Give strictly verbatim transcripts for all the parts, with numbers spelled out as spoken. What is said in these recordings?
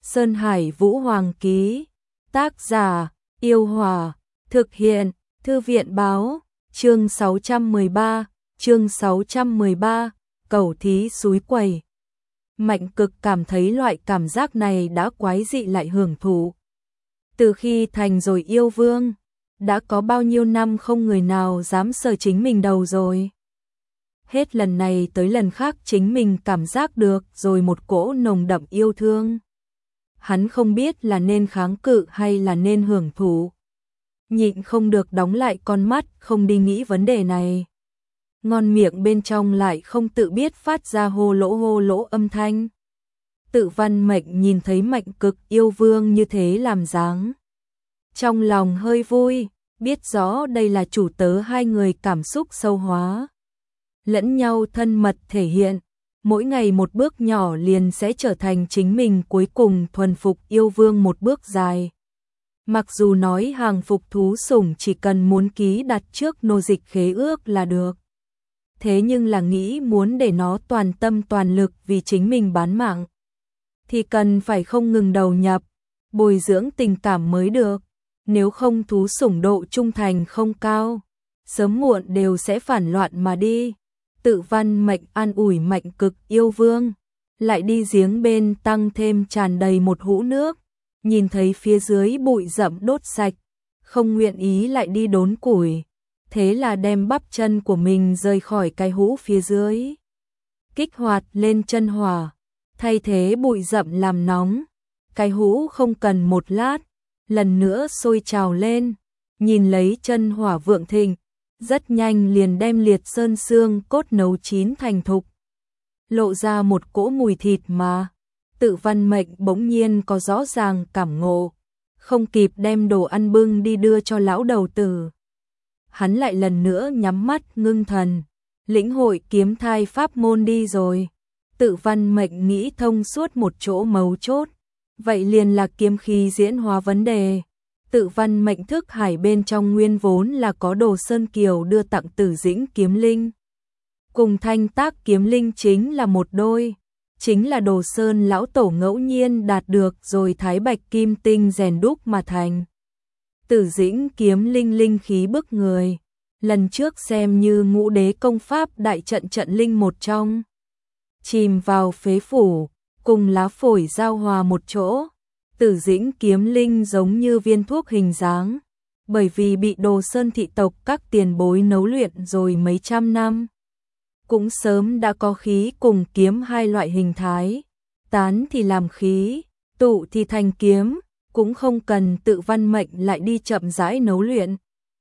Sơn Hải Vũ Hoàng ký. Tác giả: Yêu Hòa. Thực hiện: Thư viện báo. Chương sáu trăm mười ba, chương sáu trăm mười ba, Cẩu thí súi quẩy. Mạnh Cực cảm thấy loại cảm giác này đã quái dị lại hưởng thụ. Từ khi thành rồi yêu vương, đã có bao nhiêu năm không người nào dám sờ chính mình đầu rồi. Hết lần này tới lần khác chính mình cảm giác được rồi một cỗ nồng đậm yêu thương. Hắn không biết là nên kháng cự hay là nên hưởng thụ. Nhịn không được đóng lại con mắt, không đi nghĩ vấn đề này. Ngon miệng bên trong lại không tự biết phát ra hô lỗ hô lỗ âm thanh. Tự Văn Mệnh nhìn thấy Mạnh Cực yêu vương như thế làm dáng. Trong lòng hơi vui, biết rõ đây là chủ tớ hai người cảm xúc sâu hóa. Lẫn nhau thân mật thể hiện, mỗi ngày một bước nhỏ liền sẽ trở thành chính mình cuối cùng thuần phục yêu vương một bước dài. Mặc dù nói hàng phục thú sủng chỉ cần muốn ký đặt trước nô dịch khế ước là được. Thế nhưng là nghĩ muốn để nó toàn tâm toàn lực vì chính mình bán mạng, thì cần phải không ngừng đầu nhập, bồi dưỡng tình cảm mới được. Nếu không thú sủng độ trung thành không cao, sớm muộn đều sẽ phản loạn mà đi. Tự Văn Mệnh an ủi Mạnh Cực yêu vương, lại đi giếng bên tăng thêm tràn đầy một hũ nước, nhìn thấy phía dưới bụi rậm đốt sạch, không nguyện ý lại đi đốn củi, thế là đem bắp chân của mình rời khỏi cái hũ phía dưới, kích hoạt lên chân hỏa, thay thế bụi rậm làm nóng. Cái hũ không cần một lát, lần nữa sôi trào lên, nhìn lấy chân hỏa vượng thịnh, rất nhanh liền đem liệt sơn xương cốt nấu chín thành thục, lộ ra một cỗ mùi thịt mà. Tự Văn Mệnh bỗng nhiên có rõ ràng cảm ngộ, không kịp đem đồ ăn bưng đi đưa cho lão đầu tử. Hắn lại lần nữa nhắm mắt ngưng thần, lĩnh hội kiếm thai pháp môn đi rồi. Tự Văn Mệnh nghĩ thông suốt một chỗ mấu chốt, vậy liền là kiếm khí diễn hóa vấn đề. Tự Văn Mệnh thức hải bên trong nguyên vốn là có Đồ Sơn Kiều đưa tặng Tử Dĩnh kiếm linh, cùng Thanh Tác kiếm linh chính là một đôi, chính là Đồ Sơn lão tổ ngẫu nhiên đạt được rồi thái bạch kim tinh rèn đúc mà thành. Tử Dĩnh kiếm linh linh khí bức người, lần trước xem như ngũ đế công pháp đại trận trận linh một trong, chìm vào phế phủ, cùng lá phổi giao hòa một chỗ. Tử Dĩnh kiếm linh giống như viên thuốc hình dáng, bởi vì bị Đồ Sơn thị tộc các tiền bối nấu luyện rồi mấy trăm năm, cũng sớm đã có khí cùng kiếm hai loại hình thái, tán thì làm khí, tụ thì thành kiếm, cũng không cần Tự Văn Mệnh lại đi chậm rãi nấu luyện.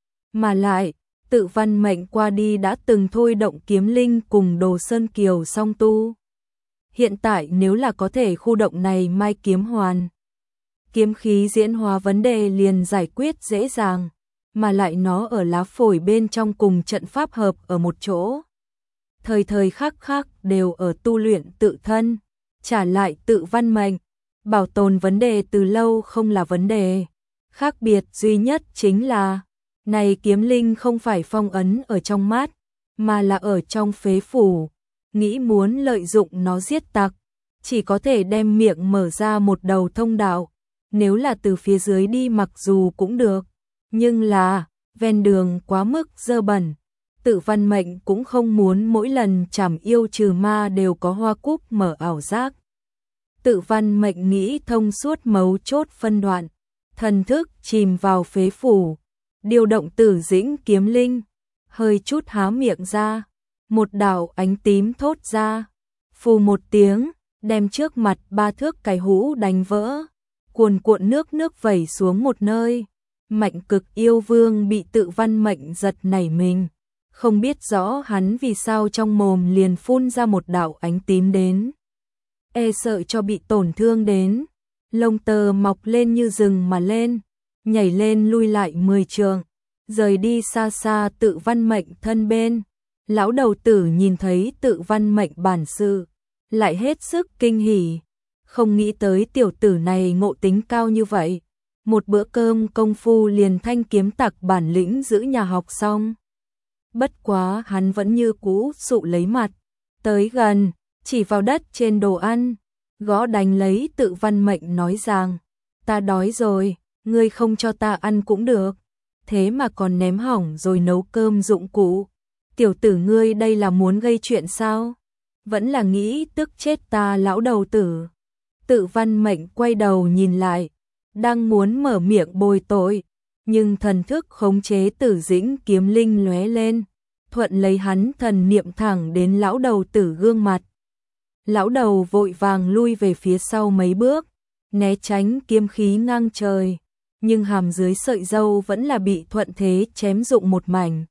Mà lại, Tự Văn Mệnh qua đi đã từng thôi động kiếm linh cùng Đồ Sơn Kiều song tu. Hiện tại nếu là có thể khu động này mai kiếm hoàn, kiếm khí diễn hóa vấn đề liền giải quyết dễ dàng, mà lại nó ở lá phổi bên trong cùng trận pháp hợp ở một chỗ. Thời thời khắc khắc đều ở tu luyện tự thân, trả lại Tự Văn Mệnh, bảo tồn vấn đề từ lâu không là vấn đề. Khác biệt duy nhất chính là, này kiếm linh không phải phong ấn ở trong mắt, mà là ở trong phế phủ. Nghĩ muốn lợi dụng nó giết tặc, chỉ có thể đem miệng mở ra một đầu thông đạo. Nếu là từ phía dưới đi mặc dù cũng được, nhưng là ven đường quá mức dơ bẩn. Tự Văn Mệnh cũng không muốn mỗi lần chảm yêu trừ ma đều có hoa cúc mở ảo giác. Tự Văn Mệnh nghĩ thông suốt mấu chốt phân đoạn, thần thức chìm vào phế phủ, điều động Tử Dĩnh kiếm linh, hơi chút há miệng ra, một đạo ánh tím thốt ra, phù một tiếng, đem trước mặt ba thước cái hũ đánh vỡ, cuồn cuộn nước nước vẩy xuống một nơi. Mạnh Cực yêu vương bị Tự Văn Mệnh giật nảy mình, không biết rõ hắn vì sao trong mồm liền phun ra một đạo ánh tím đến, e sợ cho bị tổn thương đến, lông tơ mọc lên như rừng mà lên, nhảy lên lui lại mười trượng, rời đi xa xa Tự Văn Mệnh thân bên. Lão đầu tử nhìn thấy Tự Văn Mệnh bản sự, lại hết sức kinh hỉ, không nghĩ tới tiểu tử này ngộ tính cao như vậy, một bữa cơm công phu liền thanh kiếm tặc bản lĩnh giữ nhà học xong. Bất quá hắn vẫn như cũ sụ lấy mặt, tới gần, chỉ vào đất trên đồ ăn, gõ đánh lấy Tự Văn Mệnh nói rằng, ta đói rồi, ngươi không cho ta ăn cũng được, thế mà còn ném hỏng rồi nấu cơm dụng cụ. Tiểu tử ngươi đây là muốn gây chuyện sao? Vẫn là nghĩ tức chết ta lão đầu tử. Tự Văn Mệnh quay đầu nhìn lại, đang muốn mở miệng bồi tội, nhưng thần thức khống chế Tử Dĩnh kiếm linh lóe lên, thuận lấy hắn thần niệm thẳng đến lão đầu tử gương mặt. Lão đầu vội vàng lui về phía sau mấy bước, né tránh kiếm khí ngang trời, nhưng hàm dưới sợi râu vẫn là bị thuận thế chém rụng một mảnh.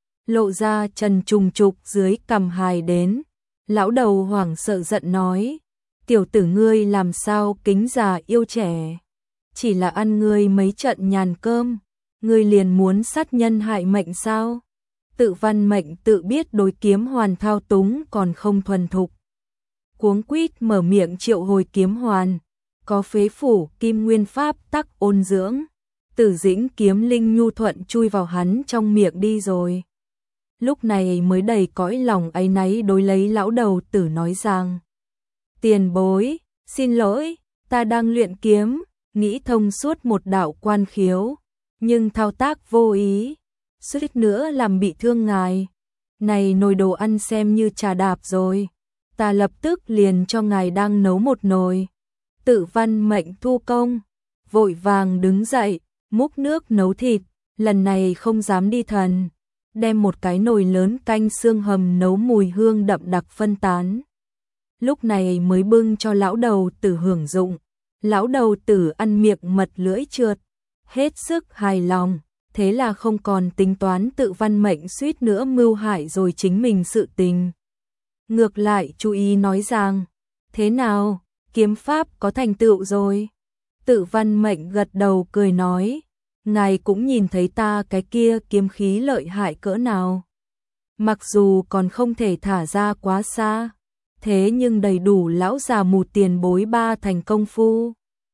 Lộ ra trần trùng trục dưới cằm hài đến, lão đầu hoảng sợ giận nói, tiểu tử ngươi làm sao kính già yêu trẻ, chỉ là ăn ngươi mấy trận nhàn cơm, ngươi liền muốn sát nhân hại mệnh sao? Tự Văn Mệnh tự biết đối kiếm hoàn thao túng còn không thuần thục, cuống quýt mở miệng triệu hồi kiếm hoàn, có phế phủ kim nguyên pháp tắc ôn dưỡng, Tử Dĩnh kiếm linh nhu thuận chui vào hắn trong miệng đi rồi. Lúc này mới đầy cõi lòng áy náy đối lấy lão đầu tử nói rằng, tiền bối, xin lỗi, ta đang luyện kiếm, nghĩ thông suốt một đạo quan khiếu, nhưng thao tác vô ý, suýt nữa làm bị thương ngài. Này nồi đồ ăn xem như trà đạp rồi, ta lập tức liền cho ngài đang nấu một nồi. Tự Văn Mệnh thu công, vội vàng đứng dậy, múc nước nấu thịt, lần này không dám đi thần, đem một cái nồi lớn canh xương hầm nấu mùi hương đậm đặc phân tán. Lúc này mới bưng cho lão đầu tử hưởng dụng, lão đầu tử ăn miệng mật lưỡi trượt, hết sức hài lòng, thế là không còn tính toán Tự Văn Mệnh suýt nữa mưu hại rồi chính mình sự tình. Ngược lại chú ý nói rằng, thế nào, kiếm pháp có thành tựu rồi? Tự Văn Mệnh gật đầu cười nói, ngài cũng nhìn thấy ta cái kia kiếm khí lợi hại cỡ nào. Mặc dù còn không thể thả ra quá xa, thế nhưng đầy đủ lão già mù tiền bối ba thành công phu.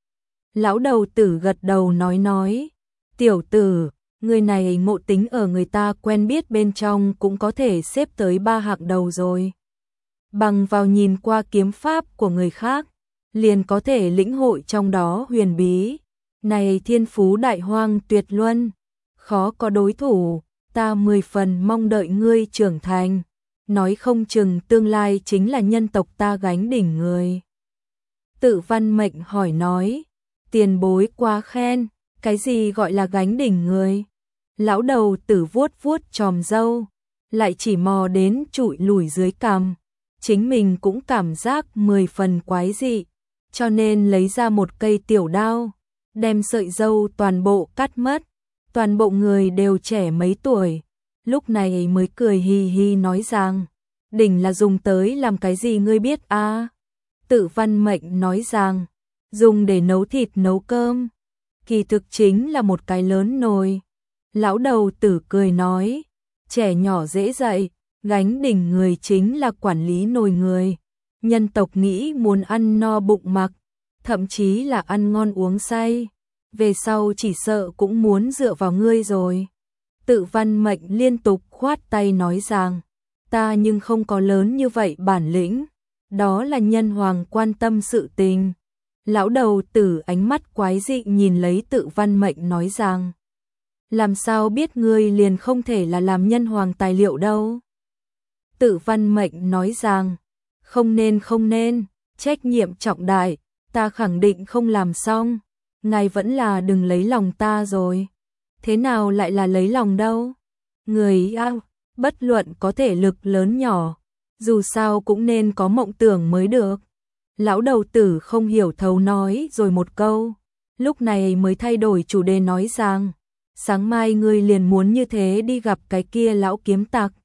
Lão đầu tử gật đầu nói nói, tiểu tử, người này ngộ tính ở người ta quen biết bên trong cũng có thể xếp tới ba hạng đầu rồi. Bằng vào nhìn qua kiếm pháp của người khác, liền có thể lĩnh hội trong đó huyền bí. Này thiên phú đại hoang tuyệt luân, khó có đối thủ, ta mười phần mong đợi ngươi trưởng thành, nói không chừng tương lai chính là nhân tộc ta gánh đỉnh người. Tự Văn Mệnh hỏi nói, tiền bối quá khen, cái gì gọi là gánh đỉnh người? Lão đầu tử vuốt vuốt chòm râu, lại chỉ mò đến trụi lùi dưới cằm, chính mình cũng cảm giác mười phần quái dị, cho nên lấy ra một cây tiểu đao, đem sợi râu toàn bộ cắt mất, toàn bộ người đều trẻ mấy tuổi, lúc này mới cười hi hi nói rằng, đỉnh là dùng tới làm cái gì ngươi biết a? À? Tự Văn Mệnh nói rằng, dùng để nấu thịt nấu cơm, kỳ thực chính là một cái lớn nồi. Lão đầu tử cười nói, trẻ nhỏ dễ dạy, gánh đỉnh người chính là quản lý nồi người, nhân tộc nghĩ muốn ăn no bụng mặc, thậm chí là ăn ngon uống say, về sau chỉ sợ cũng muốn dựa vào ngươi rồi. Tự Văn Mệnh liên tục khoát tay nói rằng, ta nhưng không có lớn như vậy bản lĩnh, đó là nhân hoàng quan tâm sự tình. Lão đầu tử ánh mắt quái dị nhìn lấy Tự Văn Mệnh nói rằng, làm sao biết ngươi liền không thể là làm nhân hoàng tài liệu đâu? Tự Văn Mệnh nói rằng, không nên không nên, trách nhiệm trọng đại, ta khẳng định không làm xong, ngài vẫn là đừng lấy lòng ta rồi. Thế nào lại là lấy lòng đâu? Người ao, bất luận có thể lực lớn nhỏ, dù sao cũng nên có mộng tưởng mới được. Lão đầu tử không hiểu thấu nói rồi một câu, lúc này mới thay đổi chủ đề nói rằng, sáng mai ngươi liền muốn như thế đi gặp cái kia lão kiếm tặc.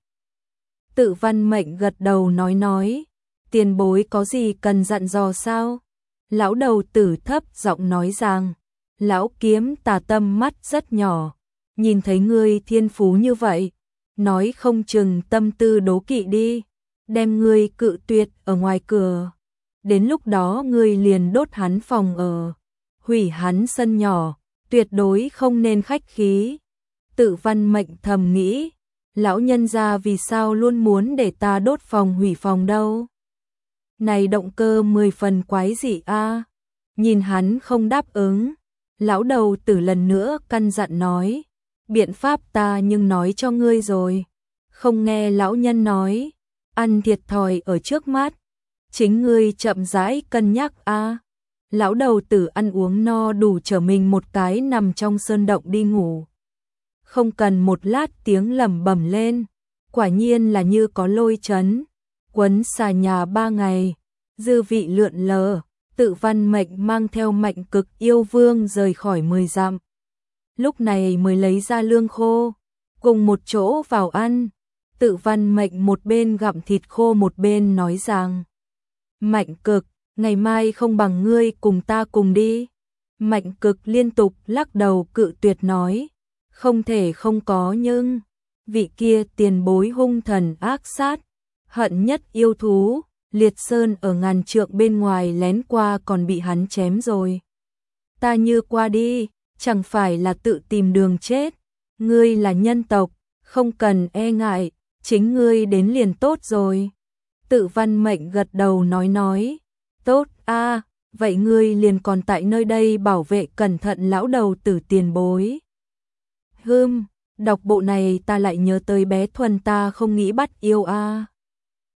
Tự Văn Mệnh gật đầu nói nói, tiền bối có gì cần dặn dò sao? Lão đầu tử thấp giọng nói rằng, lão kiếm tà tâm mắt rất nhỏ, nhìn thấy ngươi thiên phú như vậy, nói không chừng tâm tư đố kỵ đi, đem ngươi cự tuyệt ở ngoài cửa. Đến lúc đó ngươi liền đốt hắn phòng ở, hủy hắn sân nhỏ, tuyệt đối không nên khách khí. Tự Văn Mệnh thầm nghĩ, lão nhân gia vì sao luôn muốn để ta đốt phòng hủy phòng đâu? Này động cơ mười phần quái dị a. Nhìn hắn không đáp ứng, lão đầu tử lần nữa căn dặn nói, biện pháp ta nhưng nói cho ngươi rồi. Không nghe lão nhân nói, ăn thiệt thòi ở trước mắt, chính ngươi chậm rãi cân nhắc a. Lão đầu tử ăn uống no đủ chở mình một cái nằm trong sơn động đi ngủ. Không cần một lát tiếng lẩm bẩm lên, quả nhiên là như có lôi chấn, quấn xà nhà ba ngày, dư vị lượn lờ, Tự Văn Mệnh mang theo Mạnh Cực yêu vương rời khỏi mười dặm. Lúc này mới lấy ra lương khô, cùng một chỗ vào ăn. Tự Văn Mệnh một bên gặm thịt khô một bên nói rằng, Mạnh Cực, ngày mai không bằng ngươi cùng ta cùng đi. Mạnh Cực liên tục lắc đầu cự tuyệt nói, không thể không có nhưng, vị kia tiền bối hung thần ác sát, hận nhất yêu thú, Liệt Sơn ở ngàn trượng bên ngoài lén qua còn bị hắn chém rồi. Ta như qua đi, chẳng phải là tự tìm đường chết, ngươi là nhân tộc, không cần e ngại, chính ngươi đến liền tốt rồi. Tự Văn Mệnh gật đầu nói nói, tốt a, vậy ngươi liền còn tại nơi đây bảo vệ cẩn thận lão đầu tử tiền bối. Hừm, đọc bộ này ta lại nhớ tới bé Thuần ta không nghĩ bắt yêu a.